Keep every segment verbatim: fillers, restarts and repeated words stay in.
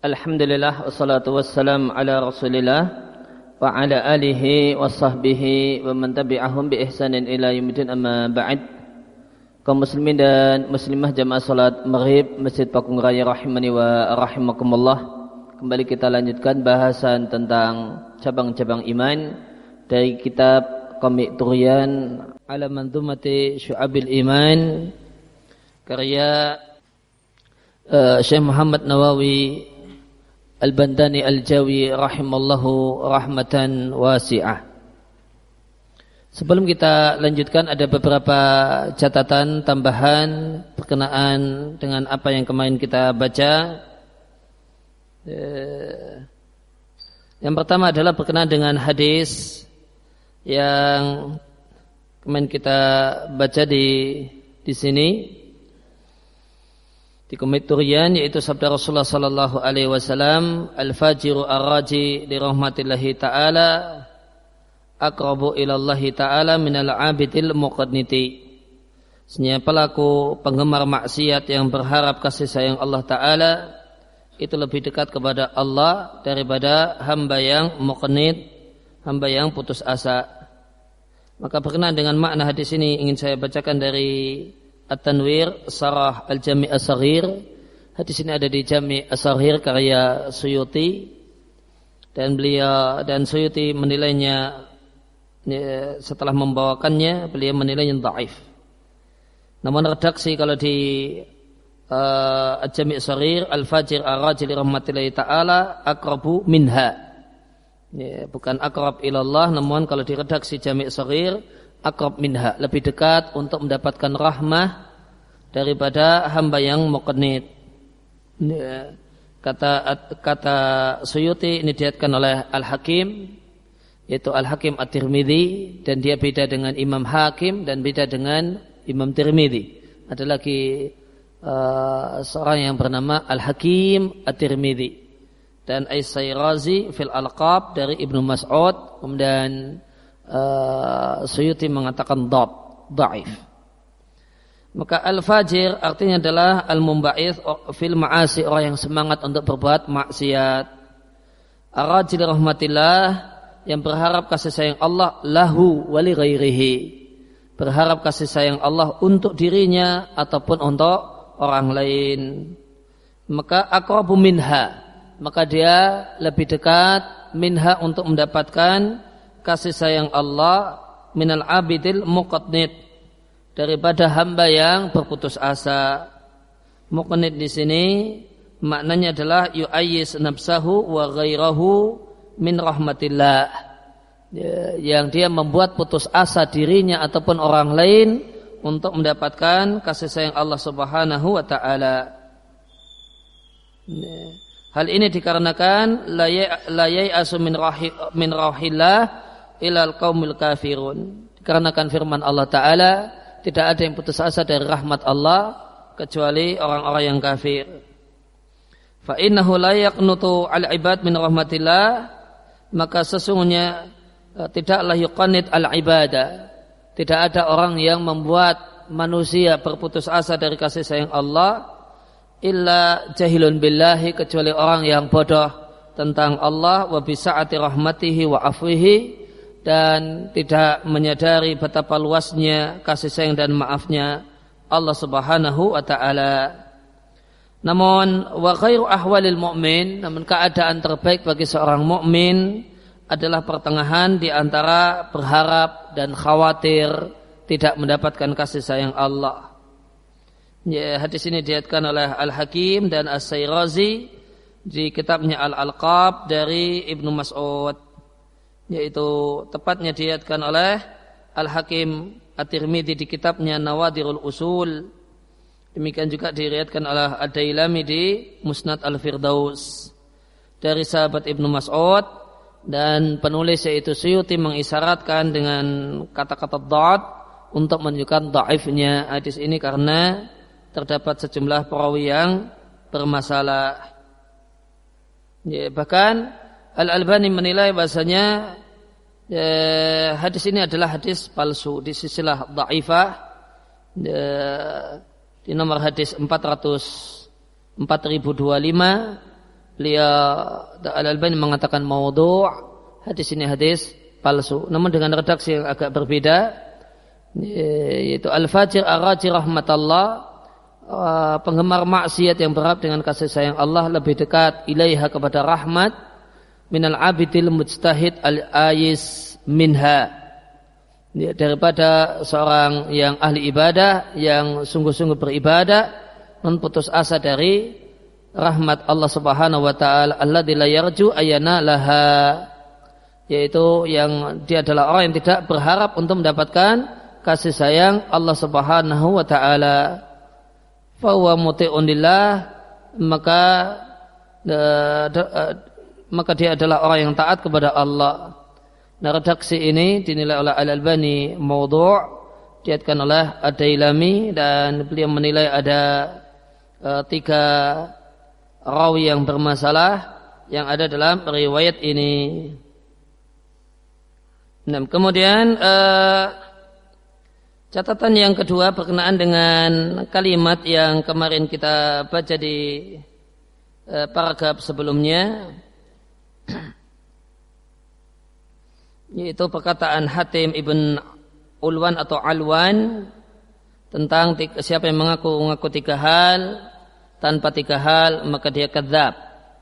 Alhamdulillah wassalatu wassalam ala Rasulillah wa ala alihi wa sahbihi wa man tabi'ahum bi ihsanin ila yaumil amma ba'd. Kaum muslimin dan muslimah jamaah salat Maghrib Masjid Pakung Raya rahimani wa rahimakumullah. Kembali kita lanjutkan bahasan tentang cabang-cabang iman dari kitab Qami' Turiyan ala Manzumati Syu'abil Iman karya uh, Syekh Muhammad Nawawi Al-Bandani Al-Jawi rahimallahu rahmatan wasi'ah. Sebelum kita lanjutkan ada beberapa catatan tambahan berkenaan dengan apa yang kemarin kita baca. Yang pertama adalah berkenaan dengan hadis yang kemarin kita baca di di sini. Di Qami' Turiyan, yaitu sabda Rasulullah sallallahu alaihi wasallam, al-fajiru ar-raji li rahmatillahi ta'ala aqrabu ila Allah ta'ala minal 'abidil muqanniti. Sesungguhnya pelaku penggemar maksiat yang berharap kasih sayang Allah Ta'ala itu lebih dekat kepada Allah daripada hamba yang muqannit, hamba yang putus asa. Maka berkenaan dengan makna hadis ini ingin saya bacakan dari At-Tanwir Sarah Al-Jami' As-Saghir. Hadis ini ada di Jami' As-Saghir karya Suyuti, dan beliau dan Suyuti menilainya ya, setelah membawakannya beliau menilainya dhaif. Namun redaksi kalau di uh, Al-Jami' As-Saghir al-fajir ar-rajil rahmatillahi ta'ala aqrabu minha, ya, bukan aqrab ilallah, namun kalau di redaksi Jami' As-Saghir aqrab minha, lebih dekat untuk mendapatkan rahmah daripada hamba yang muqannit. Kata kata Suyuti ini diriwayatkan oleh Al-Hakim, yaitu Al-Hakim At-Tirmidzi, dan dia beda dengan Imam Hakim dan beda dengan Imam Tirmidzi. Ada lagi uh, seorang yang bernama Al-Hakim At-Tirmidzi, dan As-Sayrazi fil Alqab dari Ibnu Mas'ud. Kemudian Uh, Suyuti mengatakan dhab, dhaif. Maka al-fajir artinya adalah al-mumba'ith fil ma'asi, orang yang semangat untuk berbuat maksiat. Ar-rajil rahmatillah, yang berharap kasih sayang Allah lahu wa li ghairihi, berharap kasih sayang Allah untuk dirinya ataupun untuk orang lain. Maka aqrabu minha, maka dia lebih dekat minha untuk mendapatkan kasih sayang Allah minal abidil muqannit, daripada hamba yang berputus asa. Muqannit di sini maknanya adalah yu'ayyis nafsahu wa ghairahu min rahmatillah, yang dia membuat putus asa dirinya ataupun orang lain untuk mendapatkan kasih sayang Allah Subhanahu wa taala. Hal ini dikarenakan la yai'asu min rahil min rahillah ilal qaumil kafirun, dikarenakan firman Allah Ta'ala, tidak ada yang putus asa dari rahmat Allah kecuali orang-orang yang kafir. Fa innahu la yaqnutu al ibad min rahmatillah, maka sesungguhnya tidaklah yuqannit al ibadah, tidak ada orang yang membuat manusia berputus asa dari kasih sayang Allah illa jahilun billahi, kecuali orang yang bodoh tentang Allah, wa bisa'ati rahmatihi wa afwihi, dan tidak menyadari betapa luasnya kasih sayang dan maafnya Allah Subhanahu wa taala. Namun wa khairu ahwalil mu'min, namun keadaan terbaik bagi seorang mukmin adalah pertengahan di antara berharap dan khawatir tidak mendapatkan kasih sayang Allah. Ya, hadis ini diriwayatkan oleh Al-Hakim dan As-Sayrazi di kitabnya Al-Alqab dari Ibnu Mas'ud, yaitu tepatnya diriwayatkan oleh Al-Hakim At-Tirmidzi di kitabnya Nawadirul Usul. Demikian juga diriwayatkan oleh Ad-Dailami di Musnad Al-Firdaus dari sahabat Ibnu Mas'ud, dan penulis yaitu Suyuti mengisyaratkan dengan kata-kata dhad untuk menunjukkan dhaifnya hadis ini karena terdapat sejumlah perawi yang bermasalah. Ya, bahkan Al-Albani menilai bahasanya eh, hadis ini adalah hadis palsu di silsilah dhaifah, eh, di nomor hadis empat ribu dua puluh lima beliau Al-Albani mengatakan maudhu', hadis ini hadis palsu, namun dengan redaksi yang agak berbeda, yaitu al-fajir ar-raji rahmatallah, penggemar maksiat yang berharap dengan kasih sayang Allah lebih dekat ilaiha kepada rahmat minal abidil mujtahid al-ayis minha, daripada seorang yang ahli ibadah yang sungguh-sungguh beribadah non putus asa dari rahmat Allah Subhanahu wa taala, alladzi la yarju ayana laha, yaitu yang dia adalah orang yang tidak berharap untuk mendapatkan kasih sayang Allah Subhanahu wa taala. Fa huwa muti'un lillah, maka de, de, maka dia adalah orang yang taat kepada Allah. Nah, redaksi ini dinilai oleh Al-Albani maudhu', diatkan oleh Ad-Dailami, dan beliau menilai ada uh, tiga rawi yang bermasalah yang ada dalam riwayat ini. Nah, kemudian uh, catatan yang kedua berkenaan dengan kalimat yang kemarin kita baca di uh, paragraf sebelumnya, yaitu perkataan Hatim ibn Ulwan atau Alwan tentang siapa yang mengaku-ngaku tiga hal tanpa tiga hal maka dia kadzab.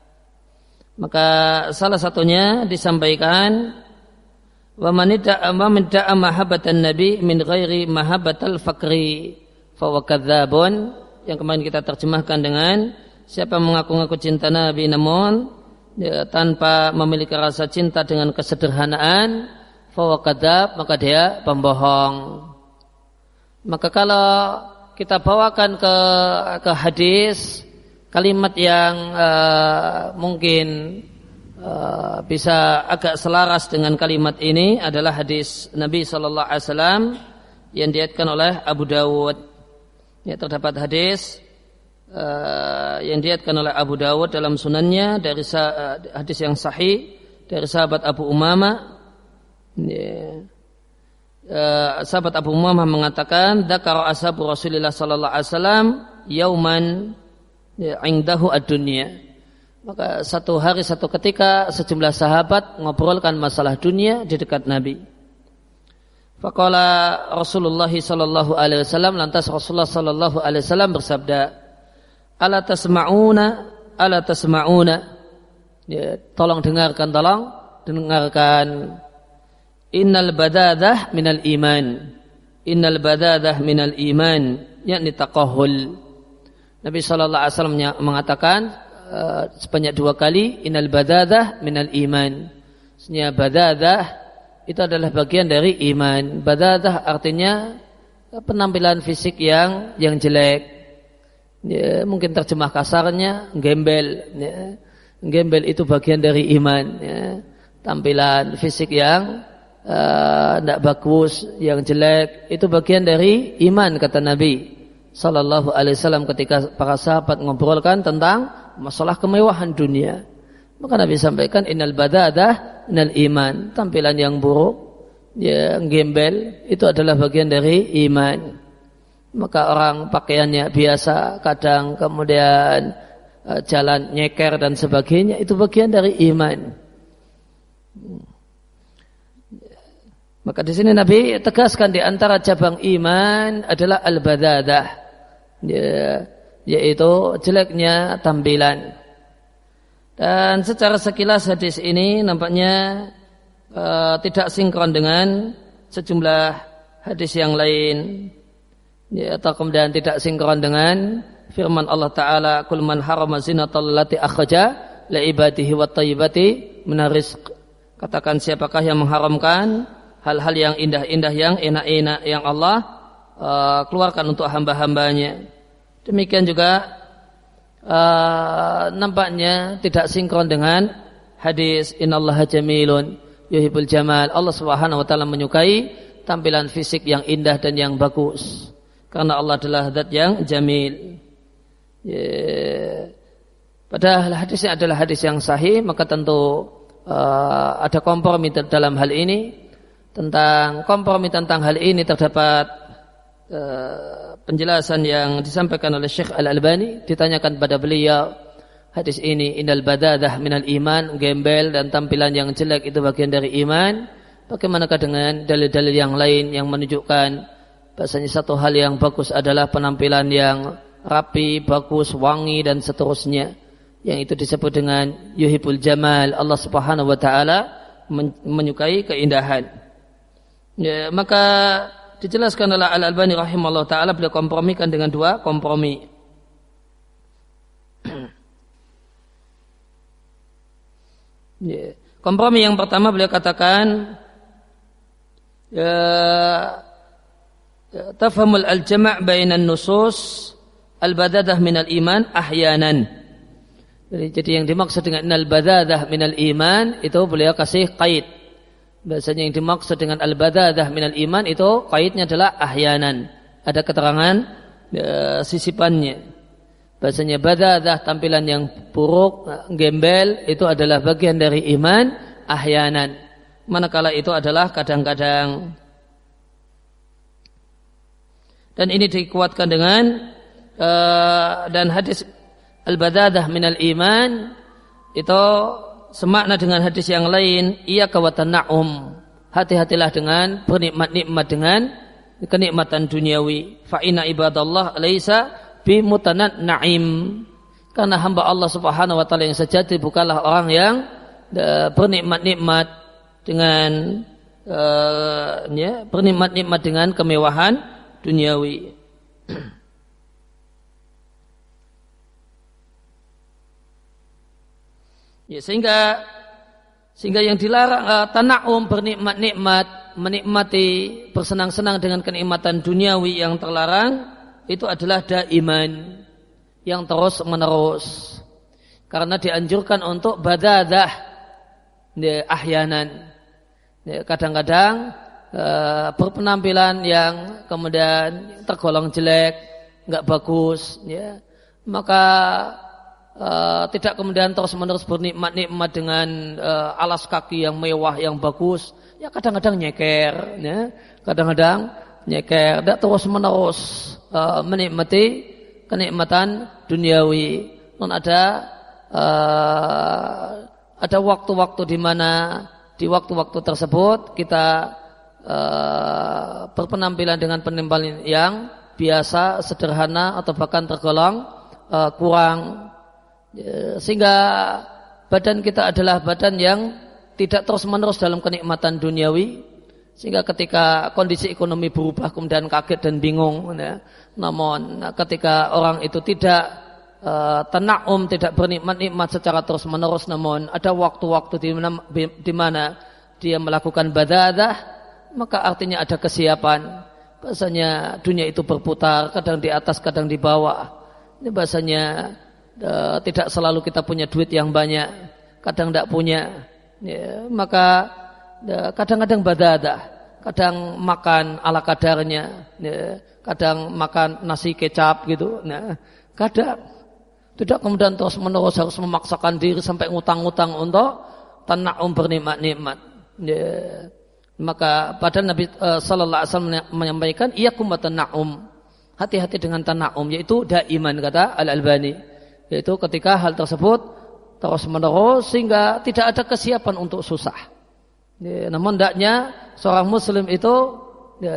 Maka salah satunya disampaikan wa man da'a mahabbatan nabi min ghairi mahabbatal fakri fa huwa kadzabun, yang kemarin kita terjemahkan dengan siapa mengaku-ngaku cinta Nabi namun ya, tanpa memiliki rasa cinta dengan kesederhanaan, fa huwa kadzab, maka dia pembohong. Maka kalau kita bawakan ke ke hadis kalimat yang uh, mungkin uh, bisa agak selaras dengan kalimat ini adalah hadis Nabi sallallahu alaihi wasallam yang diriwayatkan oleh Abu Dawud. Ya, terdapat hadis uh, yang diriwayatkan oleh Abu Dawud dalam sunannya dari uh, hadis yang sahih dari sahabat Abu Umamah. Ya. Uh, sahabat Abu Umamah mengatakan, dzakara ashabu Rasulillah sallallahu alaihi wasallam yauman ya, indahu ad-dunya. Maka satu hari satu ketika sejumlah sahabat ngobrolkan masalah dunia di dekat Nabi. Faqala Rasulullah sallallahu alaihi wasallam, lantas Rasulullah sallallahu alaihi wasallam bersabda, ala tasma'una ala tasma'una, ya, tolong dengarkan, tolong dengarkan. Innal badadah minal iman. Innal badadah minal iman, yakni taqahhul. Nabi sallallahu alaihi wasallam mengatakan uh, sebanyak dua kali innal badadah minal iman. Sebenarnya badadah itu adalah bagian dari iman. Badadah artinya penampilan fisik yang yang jelek. Ya, mungkin terjemah kasarnya gembel. Ya. Gembel itu bagian dari iman. Ya. Tampilan fisik yang tidak uh, bagus, yang jelek, itu bagian dari iman, kata Nabi sallallahu alaihi wasallam ketika para sahabat ngobrolkan tentang masalah kemewahan dunia. Maka Nabi sampaikan innal badadah minal iman, tampilan yang buruk, yang gembel itu adalah bagian dari iman. Maka orang pakaiannya biasa, kadang kemudian uh, jalan nyeker dan sebagainya, itu bagian dari iman. Maka di sini Nabi tegaskan di antara cabang iman adalah al-badadah, ya, yaitu jeleknya tampilan. Dan secara sekilas hadis ini nampaknya uh, tidak sinkron dengan sejumlah hadis yang lain, ya, atau kemudian tidak sinkron dengan firman Allah Ta'ala, kul man harama zinatal lati akhraja li ibadihi wat thayyibati minar rizq. Katakan siapakah yang mengharamkan hal-hal yang indah-indah, yang enak-enak yang Allah uh, keluarkan untuk hamba-hambanya. Demikian juga uh, nampaknya tidak sinkron dengan hadis innallaha jamilun yuhibbul jamal. Allah Subhanahu wa taala menyukai tampilan fisik yang indah dan yang bagus, karena Allah adalah zat yang jamil. Yeah. Padahal hadisnya adalah hadis yang sahih, maka tentu uh, ada kompromi dalam hal ini. Tentang kompromi tentang hal ini terdapat uh, penjelasan yang disampaikan oleh Syekh Al-Albani. Ditanyakan pada beliau, hadis ini, innal badadah minal iman, gembel dan tampilan yang jelek itu bagian dari iman. Bagaimanakah dengan dalil-dalil yang lain yang menunjukkan bahasanya satu hal yang bagus adalah penampilan yang rapi, bagus, wangi dan seterusnya. Yang itu disebut dengan yuhibul jamal. Allah Subhanahu wa taala menyukai keindahan. Ya, maka dijelaskan oleh Al-Albani rahimahullah taala, beliau kompromikan dengan dua kompromi. Ya. Kompromi yang pertama beliau katakan ya, ya, tafhamul al-jama' bainan nusus al-badadah minal iman ahyanan. Jadi, jadi yang dimaksud dengan al-badadah minal iman itu beliau kasih qaid. Bahasanya yang dimaksud dengan al-badadah minal iman itu qaidnya adalah ahyanan. Ada keterangan ya, sisipannya. Bahasanya badadah tampilan yang buruk, gembel itu adalah bagian dari iman ahyanan. Manakala itu adalah kadang-kadang. Dan ini dikuatkan dengan uh, dan hadis al-badadah minal iman itu semakna dengan hadis yang lain, iyyaka wa tana'um. Hati-hatilah dengan bernikmat-nikmat dengan kenikmatan duniawi. Fa inna ibadallah laisa bi mutanat na'im, karena hamba Allah Subhanahu wa taala yang sejati bukanlah orang yang uh, bernikmat-nikmat dengan uh, ya, bernikmat-nikmat dengan kemewahan duniawi. Ya, sehingga sehingga yang dilarang uh, tana'um, bernikmat-nikmat, menikmati bersenang-senang dengan kenikmatan duniawi yang terlarang itu adalah daiman, yang terus menerus, karena dianjurkan untuk badadah ya, ahyanan ya, kadang-kadang uh, berpenampilan yang kemudian tergolong jelek, enggak bagus ya, maka uh, tidak kemudian terus menerus bernikmat-nikmat dengan uh, alas kaki yang mewah yang bagus ya, kadang-kadang nyeker ya, kadang-kadang nyeker, tidak terus menerus Uh, menikmati kenikmatan duniawi. Non ada uh, ada waktu-waktu di mana di waktu-waktu tersebut kita uh, berpenampilan dengan penampilan yang biasa, sederhana atau bahkan tergolong uh, kurang, uh, sehingga badan kita adalah badan yang tidak terus-menerus dalam kenikmatan duniawi, sehingga ketika kondisi ekonomi berubah kemudian kaget dan bingung ya. Namun ketika orang itu tidak uh, tana'um, tidak bernikmat-nikmat secara terus-menerus, namun ada waktu-waktu di mana, di mana dia melakukan badadah, maka artinya ada kesiapan. Bahasanya dunia itu berputar, kadang di atas, kadang di bawah. Ini bahasanya uh, tidak selalu kita punya duit yang banyak, kadang tidak punya. Ya, maka uh, kadang-kadang badadah, kadang makan ala kadarnya, ya, kadang makan nasi kecap gitu. Nah, kadang tidak kemudian terus menerus harus memaksakan diri sampai ngutang-ngutang untuk tana'um, bernikmat-nikmat. Ya. Maka pada Nabi uh, Sallallahu Alaihi Wasallam menyampaikan, iyyakum wa tana'um, hati-hati dengan tana'um, yaitu daiman, kata Al-Albani, yaitu ketika hal tersebut terus menerus sehingga tidak ada kesiapan untuk susah. Ya, namun hendaknya seorang muslim itu ya,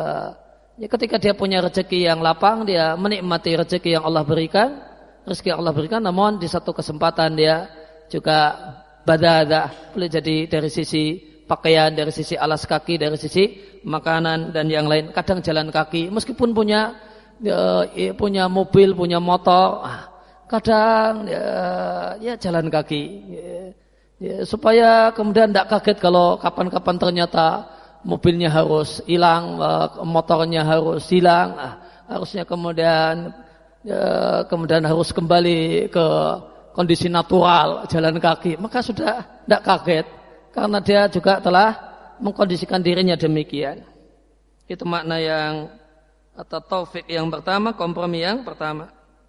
ya ketika dia punya rezeki yang lapang, dia menikmati rezeki yang Allah berikan, rezeki yang Allah berikan, namun di satu kesempatan dia juga badadah, boleh jadi dari sisi pakaian, dari sisi alas kaki, dari sisi makanan dan yang lain. Kadang jalan kaki, meskipun punya ya, punya mobil, punya motor, kadang ya, ya jalan kaki. Ya, ya, supaya kemudian tidak kaget kalau kapan-kapan ternyata mobilnya harus hilang, motornya harus hilang, harusnya kemudian ya, kemudian harus kembali ke kondisi natural, jalan kaki, maka sudah tidak kaget karena dia juga telah mengkondisikan dirinya demikian. Itu makna yang atau taufik yang pertama, kompromi yang pertama.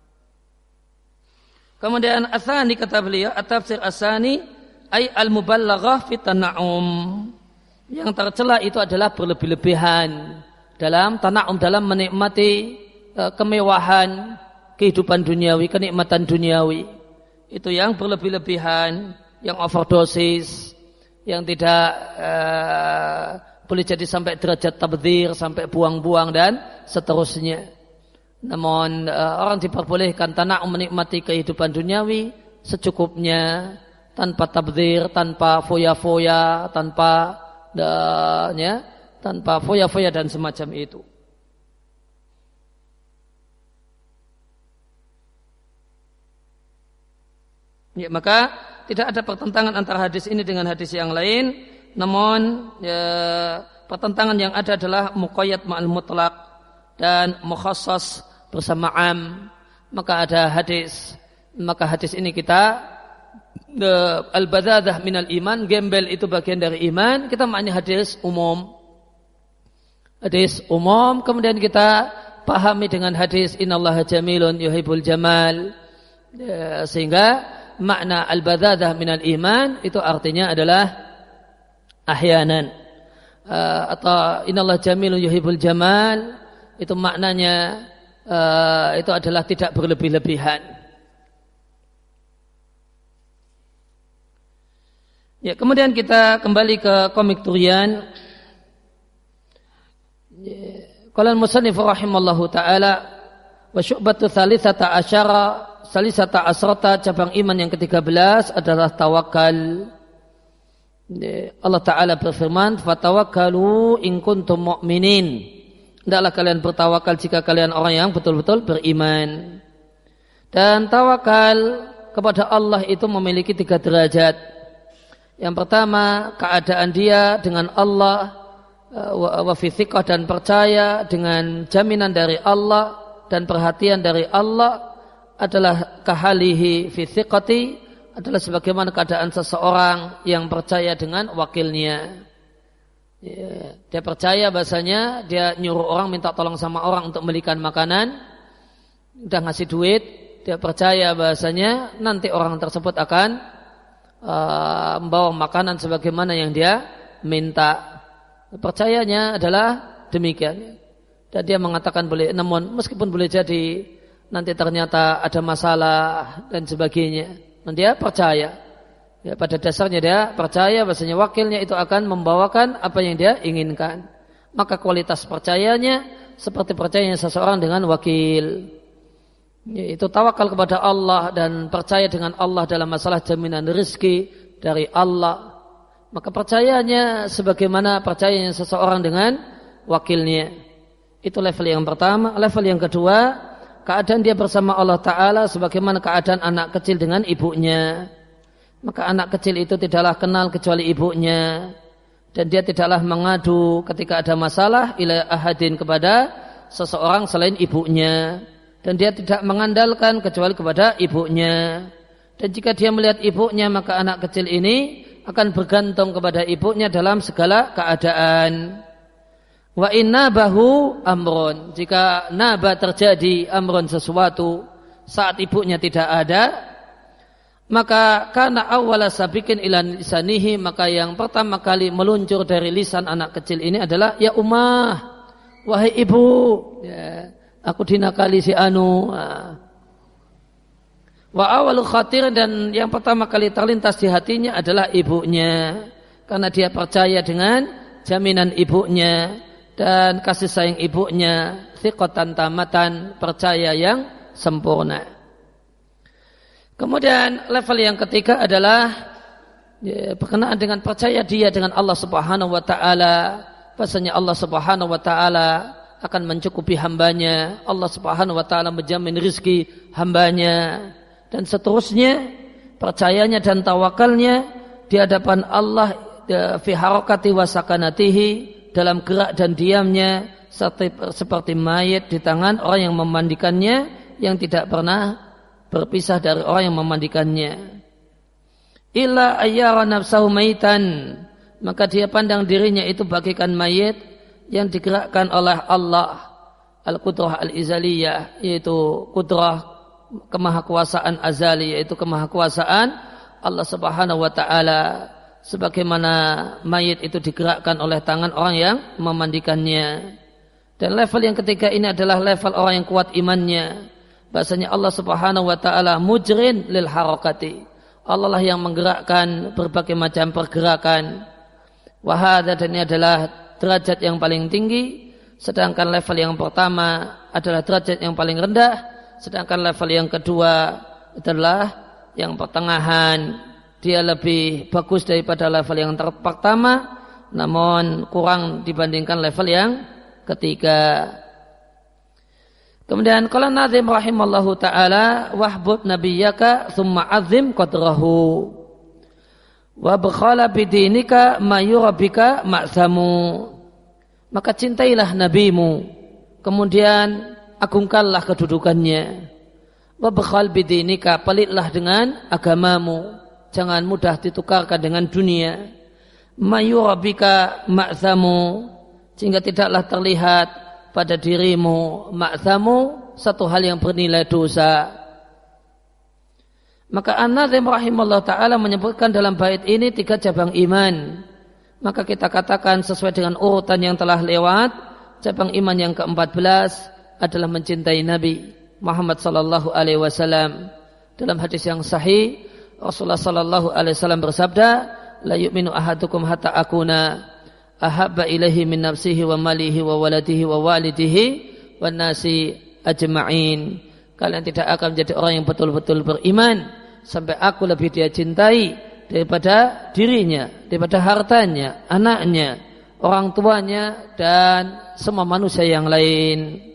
Kemudian asani, kata beliau, at-tafsir asani ay al-muballaghah fi tana'um. Yang tercela itu adalah berlebih-lebihan dalam tana'um, dalam menikmati uh, kemewahan kehidupan duniawi, kenikmatan duniawi. itu yang berlebih-lebihan, yang overdosis, yang tidak uh, boleh jadi sampai derajat tabdzir, sampai buang-buang dan seterusnya. Namun uh, orang diperbolehkan tanah menikmati kehidupan duniawi secukupnya, tanpa tabdzir, tanpa foya-foya, tanpa uh, ya, tanpa foya-foya dan semacam itu. Ya, maka tidak ada pertentangan antara hadis ini dengan hadis yang lain, namun ya, pertentangan yang ada adalah muqayyad ma'al mutlaq dan mukhassas bersama am. Maka ada hadis, maka hadis ini kita al-badzadah minal iman, gembel itu bagian dari iman, kita maknanya hadis umum. Hadis umum, kemudian kita pahami dengan hadis innallaha jamilun yuhibbul jamal, ya, sehingga makna al-badzadah minal iman itu artinya adalah ahyanan, uh, atau innallaha jamilun yuhibbul jamal itu maknanya uh, itu adalah tidak berlebih-lebihan. Ya, kemudian kita kembali ke komik Turian. Qala al-musannif rahimallahu taala wa syu'batu tsalitsata asyara, salisata asrata, cabang iman yang ketiga belas adalah tawakal. Allah Ta'ala berfirman, fatawakkalu in kuntum mu'minin. Hendaklah kalian bertawakal jika kalian orang yang betul-betul beriman. Dan tawakal kepada Allah itu memiliki tiga derajat. Yang pertama, keadaan dia dengan Allah, wa fi thiqah, dan percaya dengan jaminan dari Allah dan perhatian dari Allah, adalah kahalihi fi thiqati, adalah sebagaimana keadaan seseorang yang percaya dengan wakilnya. Ya, dia percaya bahasanya dia nyuruh orang minta tolong sama orang untuk belikan makanan, udah ngasih duit, dia percaya bahasanya nanti orang tersebut akan uh, membawa makanan sebagaimana yang dia minta. Percayanya adalah demikian. Dan dia mengatakan boleh, namun meskipun boleh jadi nanti ternyata ada masalah dan sebagainya, dan dia percaya. Ya, pada dasarnya dia percaya bahasanya wakilnya itu akan membawakan apa yang dia inginkan. Maka kualitas percayanya seperti percayanya seseorang dengan wakil. Ya, itu tawakal kepada Allah dan percaya dengan Allah dalam masalah jaminan rezeki dari Allah. Maka percayanya sebagaimana percayanya seseorang dengan wakilnya. Itu level yang pertama. Level yang kedua, keadaan dia bersama Allah Ta'ala sebagaimana keadaan anak kecil dengan ibunya. Maka anak kecil itu tidaklah kenal kecuali ibunya, dan dia tidaklah mengadu ketika ada masalah ila ahadin kepada seseorang selain ibunya, dan dia tidak mengandalkan kecuali kepada ibunya. Dan jika dia melihat ibunya, maka anak kecil ini akan bergantung kepada ibunya dalam segala keadaan. Wa inna bahu amrun, jika naba terjadi amrun sesuatu saat ibunya tidak ada, maka karena awala sabikin ila lisanihi, maka yang pertama kali meluncur dari lisan anak kecil ini adalah ya ummah, wahai ibu, ya, aku dinakali si anu. Wa awalu khatir, dan yang pertama kali terlintas di hatinya adalah ibunya, karena dia percaya dengan jaminan ibunya dan kasih sayang ibunya, thiqatan tamatan, percaya yang sempurna. Kemudian level yang ketiga adalah ya, berkenaan dengan percaya dia dengan Allah Subhanahu wa taala, bahwasanya Allah Subhanahu wa taala akan mencukupi hambanya, Allah Subhanahu wa taala menjamin rezeki hambanya, dan seterusnya. Percayanya dan tawakalnya di hadapan Allah ya, fi harakati wa sakanatihi, dalam gerak dan diamnya, seperti, seperti mayit di tangan orang yang memandikannya, yang tidak pernah berpisah dari orang yang memandikannya. Illa ayyara nafsahu maitan, maka dia pandang dirinya itu bagaikan mayit yang digerakkan oleh Allah al-qudrah al-izaliyah, yaitu kudrah kemahakuasaan azali, yaitu kemahakuasaan Allah Subhanahu wa taala, sebagaimana mayit itu digerakkan oleh tangan orang yang memandikannya. Dan level yang ketiga ini adalah level orang yang kuat imannya, bahasanya Allah Subhanahu wa taala mujrin lil harakati. Allah lah yang menggerakkan berbagai macam pergerakan. Wa hadza, dan ini adalah derajat yang paling tinggi, sedangkan level yang pertama adalah derajat yang paling rendah, sedangkan level yang kedua adalah yang pertengahan. Dia lebih bagus daripada level yang pertama, namun kurang dibandingkan level yang ketiga. Kemudian qala Nazim rahimallahu taala wahbub nabiyyaka tsumma azim qadrahu wa bakhala bidinika ma yurabika ma'zamu. Maka cintailah nabimu, kemudian agungkanlah kedudukannya. Wa bakhal bidinika, pelitlah dengan agamamu, jangan mudah ditukarkan dengan dunia. Ma yurabika ma'zamu, sehingga tidaklah terlihat pada dirimu ma'zamu, satu hal yang bernilai dosa. Maka An-Nazim rahimahullah ta'ala menyebutkan dalam bait ini tiga cabang iman. Maka kita katakan sesuai dengan urutan yang telah lewat, cabang iman yang keempat belas adalah mencintai Nabi Muhammad sallallahu alaihi wasallam. Dalam hadis yang sahih, Rasulullah sallallahu alaihi wasallam bersabda, la yu'minu ahadukum hatta akuna ahabba ilaihi min nafsihi wa malihi wa waladihi wa walidihi wan nasi ajma'in. Kalian tidak akan menjadi orang yang betul-betul beriman sampai aku lebih dia cintai daripada dirinya, daripada hartanya, anaknya, orang tuanya, dan semua manusia yang lain.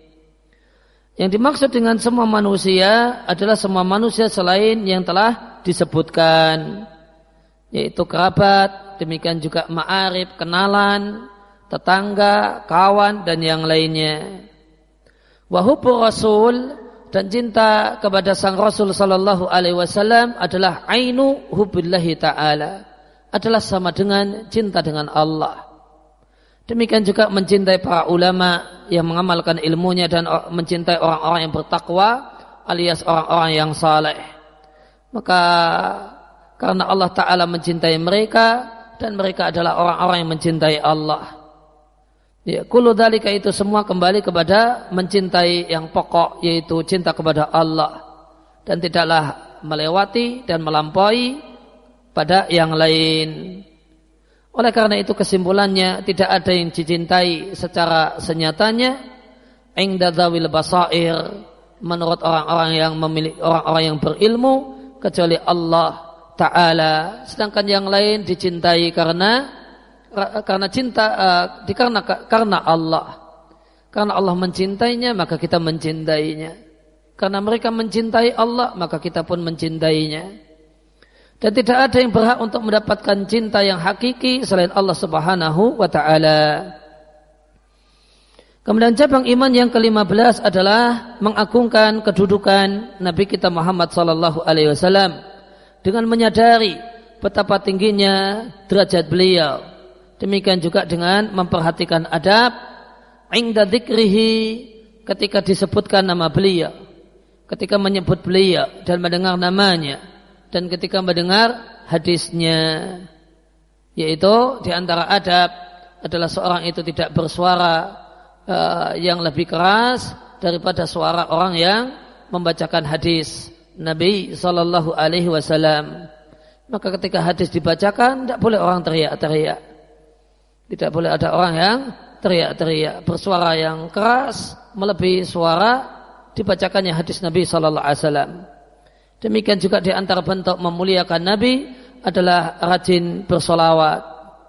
Yang dimaksud dengan semua manusia adalah semua manusia selain yang telah disebutkan, yaitu kerabat, demikian juga ma'arif, kenalan, tetangga, kawan, dan yang lainnya. Wa hubbu Rasul, dan cinta kepada sang Rasul sallallahu alaihi wasallam adalah ainu hubbillahi ta'ala, adalah sama dengan cinta dengan Allah. Demikian juga mencintai para ulama yang mengamalkan ilmunya dan mencintai orang-orang yang bertakwa alias orang-orang yang saleh. Maka karena Allah Ta'ala mencintai mereka dan mereka adalah orang-orang yang mencintai Allah. Ya, kullu dzalika, itu semua kembali kepada mencintai yang pokok, yaitu cinta kepada Allah, dan tidaklah melewati dan melampaui pada yang lain. Oleh karena itu kesimpulannya, tidak ada yang dicintai secara senyatanya inda dzawil basair, menurut orang-orang yang memiliki orang-orang yang berilmu, kecuali Allah Ta'ala. Sedangkan yang lain dicintai karena karena cinta uh, karena karena Allah. Karena Allah mencintainya, maka kita mencintainya. Karena mereka mencintai Allah, maka kita pun mencintainya. Dan tidak ada yang berhak untuk mendapatkan cinta yang hakiki selain Allah Subhanahu wa ta'ala. Kemudian cabang iman yang kelima belas adalah mengagungkan kedudukan Nabi kita Muhammad sallallahu alaihi wasallam dengan menyadari betapa tingginya derajat beliau. Demikian juga dengan memperhatikan adab inda dzikrihi, ketika disebutkan nama beliau, ketika menyebut beliau dan mendengar namanya, dan ketika mendengar hadisnya. Yaitu di antara adab adalah seorang itu tidak bersuara uh, yang lebih keras daripada suara orang yang membacakan hadis Nabi sallallahu alaihi wasallam. Maka ketika hadis dibacakan, tidak boleh orang teriak-teriak. Tidak boleh ada orang yang teriak-teriak, bersuara yang keras melebihi suara dibacakannya hadis Nabi sallallahu alaihi wasallam. Demikian juga di antara bentuk memuliakan Nabi adalah rajin bersolawat,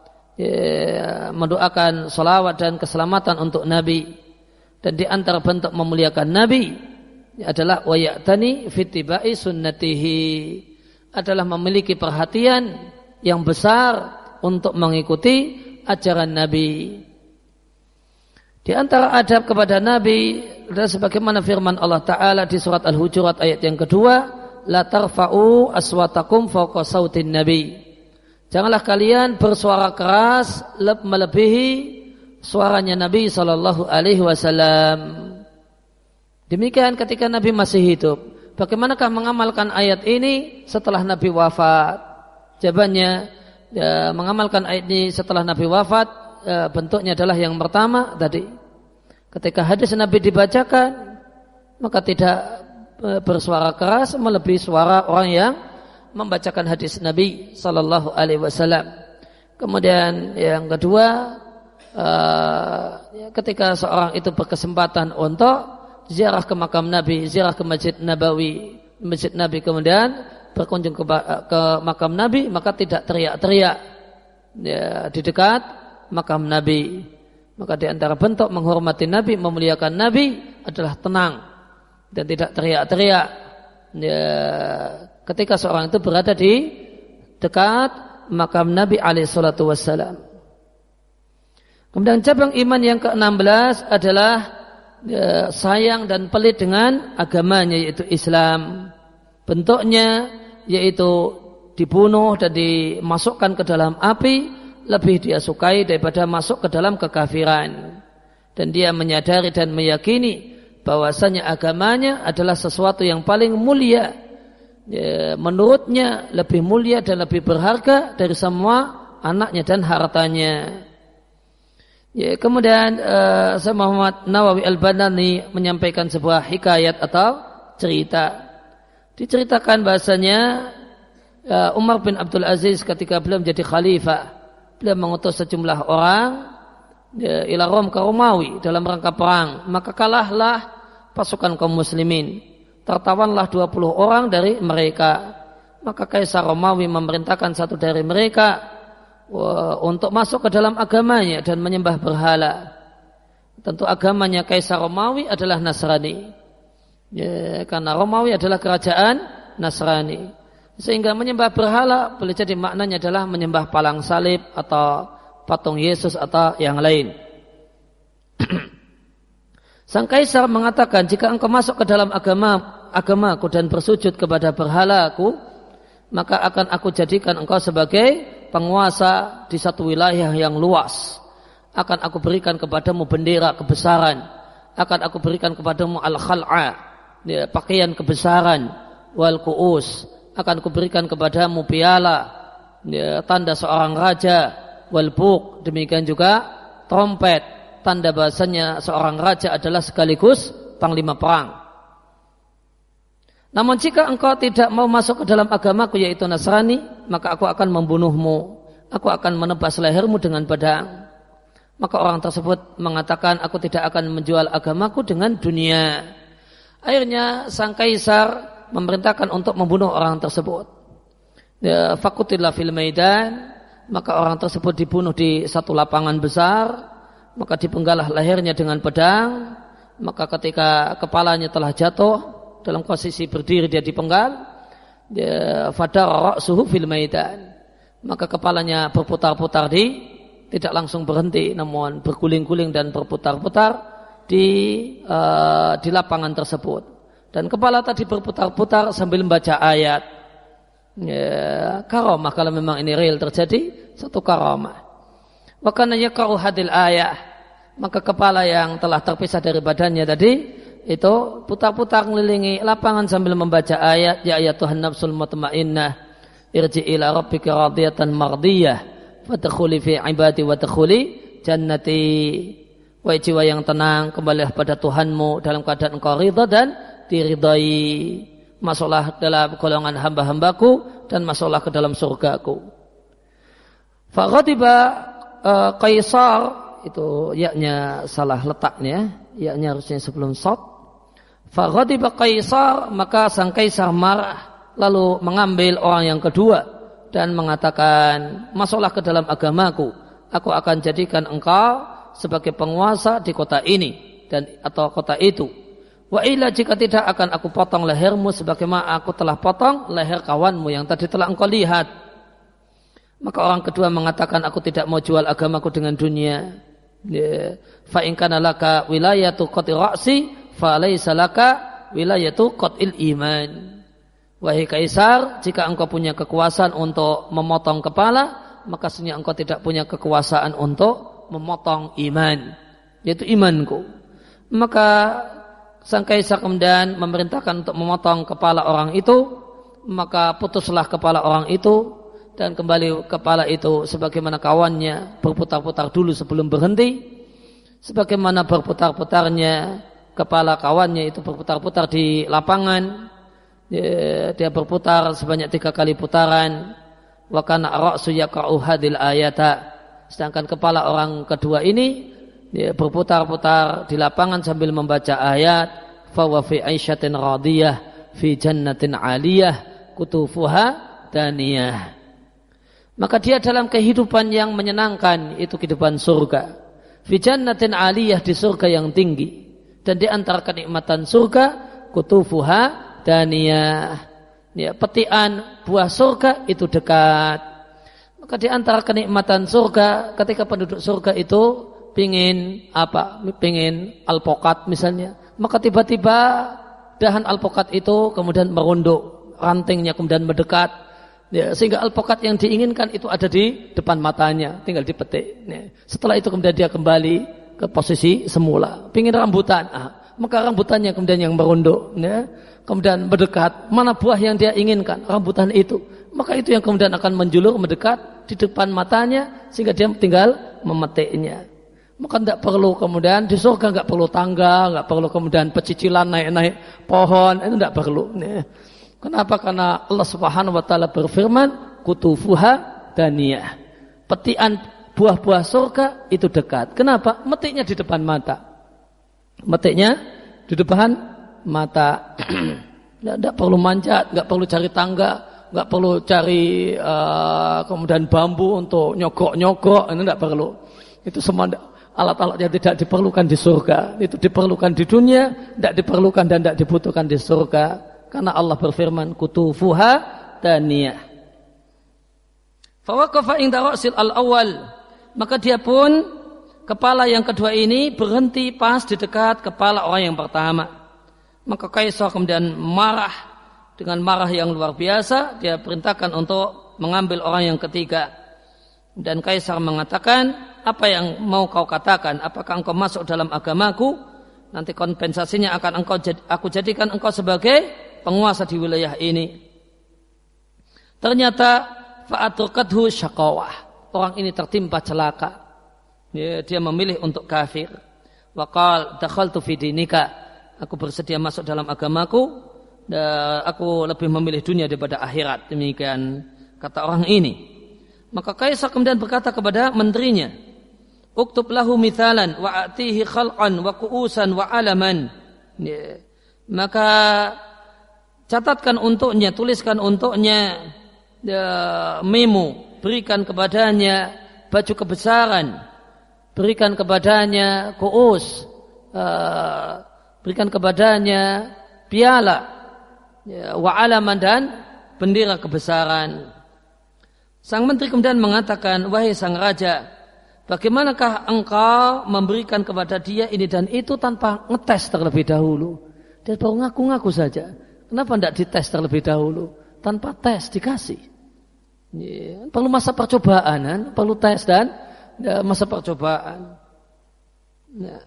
ya, mendoakan solawat dan keselamatan untuk Nabi. Dan di antara bentuk memuliakan Nabi adalah wa ya'tani fitibai sunnatihi, adalah memiliki perhatian yang besar untuk mengikuti ajaran Nabi. Di antara adab kepada Nabi adalah sebagaimana firman Allah Ta'ala di surat Al-Hujurat ayat yang kedua, la tarfa'u aswatakum fawqa sautin Nabi. Janganlah kalian bersuara keras melebihi suaranya Nabi sallallahu alaihi wasallam. Demikian ketika Nabi masih hidup. Bagaimanakah mengamalkan ayat ini setelah Nabi wafat? Jawabannya, ya, mengamalkan ayat ini setelah Nabi wafat, ya, bentuknya adalah yang pertama tadi, ketika hadis Nabi dibacakan, maka tidak bersuara keras melebihi suara orang yang membacakan hadis Nabi sallallahu alaihi wasallam. Kemudian yang kedua, ketika seorang itu berkesempatan untuk ziarah ke makam Nabi, ziarah ke Masjid Nabawi, Masjid Nabi, kemudian berkunjung ke, ke makam Nabi, maka tidak teriak-teriak ya, di dekat makam Nabi. Maka di antara bentuk menghormati Nabi, memuliakan Nabi adalah tenang dan tidak teriak-teriak. Ya, ketika seorang itu berada di dekat makam Nabi alaihi salatu wassalam. Kemudian cabang iman yang keenam belas adalah ya, sayang dan pelit dengan agamanya, yaitu Islam. Bentuknya yaitu dibunuh dan dimasukkan ke dalam api lebih dia sukai daripada masuk ke dalam kekafiran. Dan dia menyadari dan meyakini bahwasanya agamanya adalah sesuatu yang paling mulia. Ya, menurutnya lebih mulia dan lebih berharga dari semua anaknya dan hartanya. Ya, kemudian uh, Syekh Muhammad Nawawi Al-Banani menyampaikan sebuah hikayat atau cerita. Diceritakan bahasanya uh, Umar bin Abdul Aziz ketika beliau menjadi khalifah, beliau mengutus sejumlah orang ya, ila Rom ke Romawi dalam rangka perang. Maka kalahlah pasukan kaum muslimin. Tertawanlah dua puluh orang dari mereka. Maka Kaisar Romawi memerintahkan satu dari mereka wah, untuk masuk ke dalam agamanya dan menyembah berhala. Tentu agamanya Kaisar Romawi adalah Nasrani. Ya, karena Romawi adalah kerajaan Nasrani. Sehingga menyembah berhala boleh jadi maknanya adalah menyembah palang salib atau patung Yesus atau yang lain. Sang Kaisar mengatakan, jika engkau masuk ke dalam agama agamaku dan bersujud kepada berhalaku, maka akan aku jadikan engkau sebagai penguasa di satu wilayah yang luas. Akan aku berikan kepadamu bendera kebesaran. Akan aku berikan kepadamu al-khal'a, ya, pakaian kebesaran, wal ku'us. Akan kuberikan kepadamu piala ya, tanda seorang raja, wal buk, demikian juga trompet, tanda bahasanya seorang raja adalah sekaligus panglima perang. Namun jika engkau tidak mau masuk ke dalam agamaku yaitu Nasrani, maka aku akan membunuhmu, aku akan menebas lehermu dengan pedang. Maka orang tersebut mengatakan, aku tidak akan menjual agamaku dengan dunia. Akhirnya sang Kaisar memerintahkan untuk membunuh orang tersebut. Ya, fakutillah fil maidan, maka orang tersebut dibunuh di satu lapangan besar, maka dipenggalah lehernya dengan pedang. Maka ketika kepalanya telah jatuh dalam posisi berdiri dia dipenggal, dia fadar ra'suhu fil maidan, maka kepalanya berputar-putar di tidak langsung berhenti, namun berguling-guling dan berputar-putar di uh, di lapangan tersebut. Dan kepala tadi berputar-putar sambil membaca ayat. Ya, karamah kalau memang ini real terjadi, satu karamah. Wa kana yaqra'u hadil ayah, maka kepala yang telah terpisah dari badannya tadi itu putar-putar mengelilingi lapangan sambil membaca ayat, ya ayyatuhan nafsul mutmainnah irji' ila rabbika radiyatan mardiyah fadkhuli fi ibadi wa dkhuli jannati. Wahai jiwa yang tenang, kembalilah pada Tuhanmu dalam keadaan engkau ridha dan diridai, masuklah dalam golongan hamba-hambaku dan masuklah ke dalam surgaku. Faghadiba uh, Kaisar, itu yaknya salah letaknya, yaknya harusnya sebelum shad. Faghadiba Kaisar, maka sang Kaisar marah lalu mengambil orang yang kedua dan mengatakan, masuklah ke dalam agamaku, aku akan jadikan engkau sebagai penguasa di kota ini dan atau kota itu. Wa illa, jika tidak akan aku potong lehermu sebagaimana aku telah potong leher kawanmu yang tadi telah engkau lihat. Maka orang kedua mengatakan, aku tidak mau jual agamaku dengan dunia. Fa in kana laka wilayatu qati ra'si fa laysa laka wilayatu qatil iman. Wahai Kaisar, jika engkau punya kekuasaan untuk memotong kepala, maka sesungguhnya engkau tidak punya kekuasaan untuk memotong iman, yaitu imanku. Maka sang Kaisar kemudian memerintahkan untuk memotong kepala orang itu, maka putuslah kepala orang itu dan kembali kepala itu sebagaimana kawannya berputar-putar dulu sebelum berhenti, sebagaimana berputar-putarnya kepala kawannya itu berputar-putar di lapangan. Dia berputar sebanyak tiga kali putaran. Wa kana ra'su yaqa'u hadil ayata. Sedangkan kepala orang kedua ini dia berputar-putar di lapangan sambil membaca ayat. Fa wa fi 'aisyatin radiyah fi jannatin 'aliyah kutufuha daniyah. Maka dia dalam kehidupan yang menyenangkan, itu kehidupan surga. Fi jannatin 'aliyah, di surga yang tinggi. Dan di antara kenikmatan surga, kutufuha daniyah, ya, petian buah surga itu dekat. Maka di antara kenikmatan surga, ketika penduduk surga itu pingin apa? Pingin alpokat misalnya, maka tiba-tiba dahan alpokat itu kemudian merunduk, rantingnya kemudian mendekat, ya, sehingga alpokat yang diinginkan itu ada di depan matanya, tinggal dipetik. Ya. Setelah itu kemudian dia kembali ke posisi semula. Pingin rambutan, ah, maka rambutannya kemudian yang merunduk, ya. Kemudian mendekat, mana buah yang dia inginkan, rambutan itu. Maka itu yang kemudian akan menjulur mendekat di depan matanya, sehingga dia tinggal memetiknya. Maka tidak perlu kemudian di surga nggak perlu tangga, nggak perlu kemudian pecicilan naik-naik pohon, itu tidak perlu. Kenapa? Karena Allah Subhanahu Wa Taala berfirman, kutufuha daniyah. Petian buah-buah surga itu dekat. Kenapa? Metiknya di depan mata. Metiknya di depan mata. Tidak perlu manjat, nggak perlu cari tangga, nggak perlu cari uh, kemudian bambu untuk nyogok-nyogok, ini tidak perlu. Itu semua alat-alat yang tidak diperlukan di surga. Itu diperlukan di dunia, tidak diperlukan dan tidak dibutuhkan di surga. Karena Allah berfirman, kutufuha daniyah. Fawaqafa inda ra'sil al-awwal. Maka dia pun, kepala yang kedua ini berhenti pas di dekat kepala orang yang pertama. Maka Kaisar kemudian marah dengan marah yang luar biasa. Dia perintahkan untuk mengambil orang yang ketiga. Dan Kaisar mengatakan, apa yang mau kau katakan? Apakah engkau masuk dalam agamaku? Nanti kompensasinya akan engkau aku jadikan engkau sebagai penguasa di wilayah ini. Ternyata fa'aturqathu syaqawah. Orang ini tertimpa celaka. Dia, dia memilih untuk kafir. Wa qala dakhaltu fi dinika. Aku bersedia masuk dalam agamaku, dan aku lebih memilih dunia daripada akhirat. Demikian kata orang ini. Maka Kaisar kemudian berkata kepada menterinya, uktub lahu mithalan wa atihi khalqan wa ku'usan wa alaman. Ya. Maka catatkan untuknya, tuliskan untuknya ya, memo, berikan kepadanya baju kebesaran, berikan kepadanya ku'us, uh, berikan kepadanya piala, ya, wa alaman, dan bendera kebesaran. Sang menteri kemudian mengatakan, wahai sang raja, bagaimanakah engkau memberikan kepada dia ini dan itu tanpa ngetes terlebih dahulu? Dia baru ngaku-ngaku saja. Kenapa tidak dites terlebih dahulu? Tanpa tes dikasih. Ya, perlu masa percobaan, kan? Perlu tes dan ya, masa percobaan. Ya.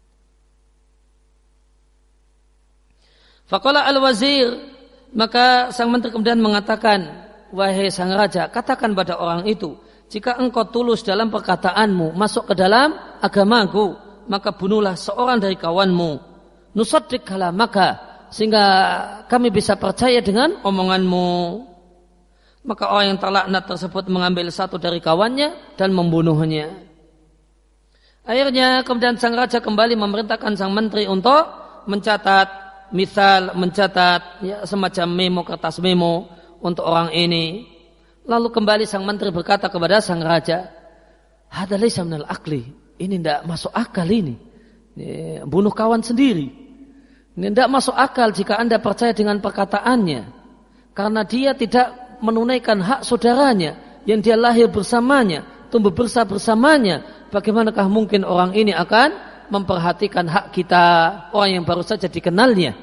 Faqala al-wazir, maka sang menteri kemudian mengatakan, wahai sang raja, katakan pada orang itu, jika engkau tulus dalam perkataanmu, masuk ke dalam agamaku, maka bunuhlah seorang dari kawanmu. Nusaddiq kalamaka, sehingga kami bisa percaya dengan omonganmu. Maka orang yang terlaknat tersebut mengambil satu dari kawannya dan membunuhnya. Akhirnya kemudian sang raja kembali memerintahkan sang menteri untuk mencatat misal, mencatat ya, semacam memo, kertas memo untuk orang ini. Lalu kembali sang menteri berkata kepada sang raja, hadza laysa minal aqli, ini tidak masuk akal ini. Ini bunuh kawan sendiri. Ini tidak masuk akal jika Anda percaya dengan perkataannya, karena dia tidak menunaikan hak saudaranya yang dia lahir bersamanya, tumbuh besar bersamanya. Bagaimanakah mungkin orang ini akan memperhatikan hak kita, orang yang baru saja dikenalnya.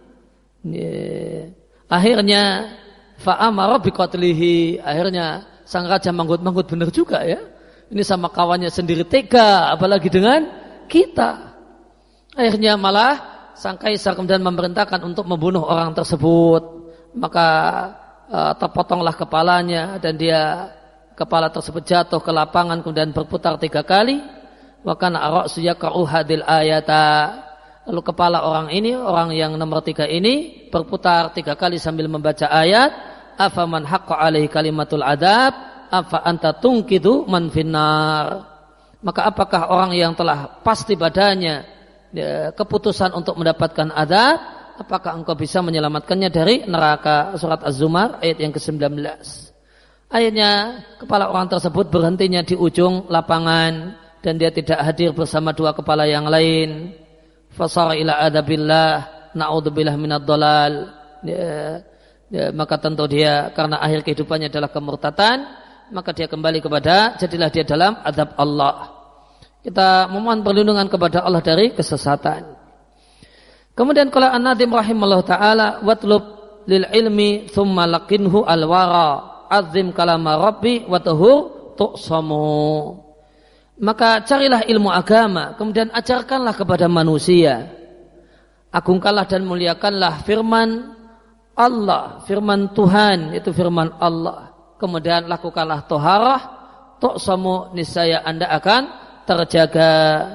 Akhirnya fa'amara biqatlihi, akhirnya sang raja manggut-manggut benar juga ya. Ini sama kawannya sendiri tega, apalagi dengan kita. Akhirnya malah sang kaisar kemudian memerintahkan untuk membunuh orang tersebut. Maka uh, terpotonglah kepalanya dan dia kepala tersebut jatuh ke lapangan kemudian berputar tiga kali. Wa kana ar-ra'su yaqra'u hadil ayata. Lalu kepala orang ini, orang yang nomor tiga ini berputar tiga kali sambil membaca ayat, afaman haqqa alaihi kalimatul adab, afa anta tungkidu man finnar. Maka apakah orang yang telah pasti padanya ya, keputusan untuk mendapatkan adab, apakah engkau bisa menyelamatkannya dari neraka? Surat Az-Zumar ayat yang kesembilan belas. Ayatnya, kepala orang tersebut berhentinya di ujung lapangan dan dia tidak hadir bersama dua kepala yang lain. Fasara ila adabillah, na'udzubillah minad dhalal. Ya, ya, maka tentu dia karena akhir kehidupannya adalah kemurtatan, maka dia kembali kepada jadilah dia dalam azab Allah. Kita memohon perlindungan kepada Allah dari kesesatan. Kemudian qala an-Nadhim rahimallahu taala watlub lil ilmi thumma laqinhu al-wara azim kalama rabbi wa tahur tuqsamu. Maka carilah ilmu agama, kemudian ajarkanlah kepada manusia. Agungkanlah dan muliakanlah firman Allah, firman Tuhan, itu firman Allah. Kemudian lakukanlah toharah, tuqsamu, niscaya Anda akan terjaga.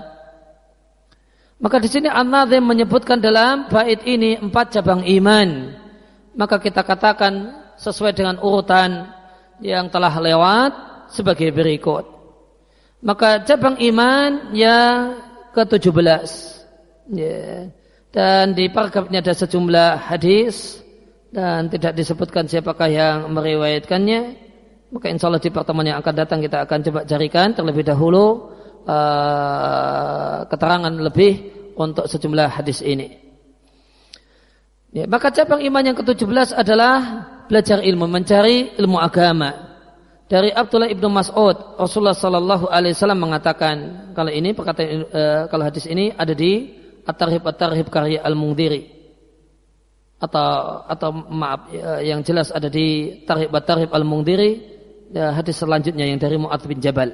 Maka di sini An-Nadhim menyebutkan dalam bait ini empat cabang iman. Maka kita katakan sesuai dengan urutan yang telah lewat sebagai berikut. Maka cabang iman yang ke tujuh belas ya. Dan di paragrafnya ada sejumlah hadis dan tidak disebutkan siapakah yang meriwayatkannya. Maka insya Allah di pertemuan yang akan datang kita akan coba carikan terlebih dahulu uh, keterangan lebih untuk sejumlah hadis ini ya. Maka cabang iman yang ke tujuh belas adalah belajar ilmu, mencari ilmu agama. Dari Abdullah ibnu Mas'ud, Rasulullah Sallallahu Alaihi Wasallam mengatakan, kalau ini perkataan, e, kalau hadis ini ada di At-Tarhib At-Tarhib karya Al-Mundhiri, atau atau maaf e, yang jelas ada di Tarhib At-Tarhib Al-Mundhiri, ya, hadis selanjutnya yang dari Mu'adz bin Jabal.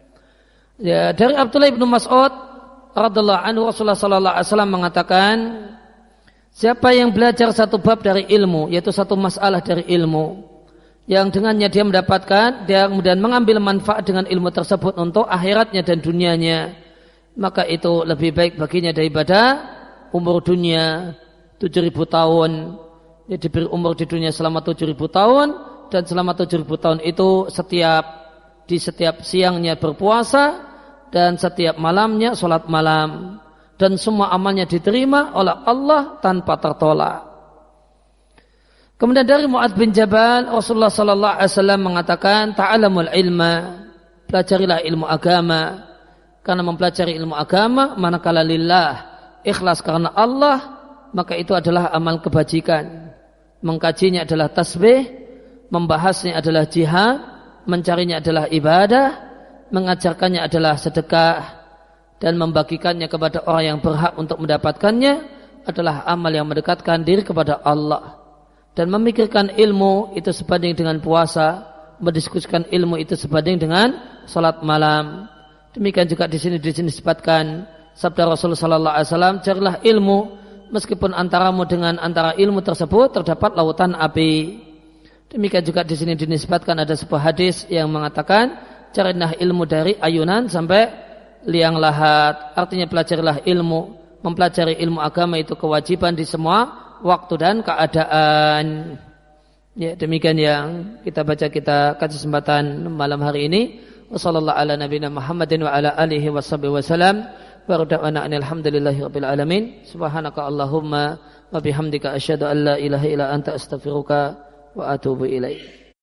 Ya, dari Abdullah ibnu Mas'ud, radhiallahu anhu, Rasulullah Sallallahu Alaihi Wasallam mengatakan, siapa yang belajar satu bab dari ilmu, yaitu satu masalah dari ilmu, yang dengannya dia mendapatkan, dia kemudian mengambil manfaat dengan ilmu tersebut untuk akhiratnya dan dunianya, maka itu lebih baik baginya daripada umur dunia tujuh ribu tahun. Dia diberi umur di dunia selama tujuh ribu tahun, dan selama tujuh ribu tahun itu setiap di setiap siangnya berpuasa dan setiap malamnya sholat malam, dan semua amalnya diterima oleh Allah tanpa tertolak. Kemudian dari Mu'adz bin Jabal, Rasulullah sallallahu alaihi wasallam mengatakan, ta'alamul ilma, pelajarilah ilmu agama. Karena mempelajari ilmu agama, manakala lillah, ikhlas karena Allah, maka itu adalah amal kebajikan. Mengkajinya adalah tasbih, membahasnya adalah jihad, mencarinya adalah ibadah, mengajarkannya adalah sedekah, dan membagikannya kepada orang yang berhak untuk mendapatkannya adalah amal yang mendekatkan diri kepada Allah. Dan memikirkan ilmu itu sebanding dengan puasa, mendiskusikan ilmu itu sebanding dengan salat malam. Demikian juga di sini disebutkan sabda Rasulullah sallallahu alaihi wasallam, carilah ilmu meskipun antaramu dengan antara ilmu tersebut terdapat lautan api. Demikian juga di sini dinisbatkan ada sebuah hadis yang mengatakan, carilah ilmu dari ayunan sampai liang lahat. Artinya pelajarilah ilmu, mempelajari ilmu agama itu kewajiban di semua waktu dan keadaan. Ya, demikian yang kita baca, kita kasih kesempatan malam hari ini. Wassallallahu ala nabiyina Muhammadin wa ala alihi washabihi wasallam. Wa rada'ana alhamdulillahi rabbil alamin. Subhanaka Allahumma wa bihamdika asyhadu an la ilaha illa anta astaghfiruka wa atubu ilaik.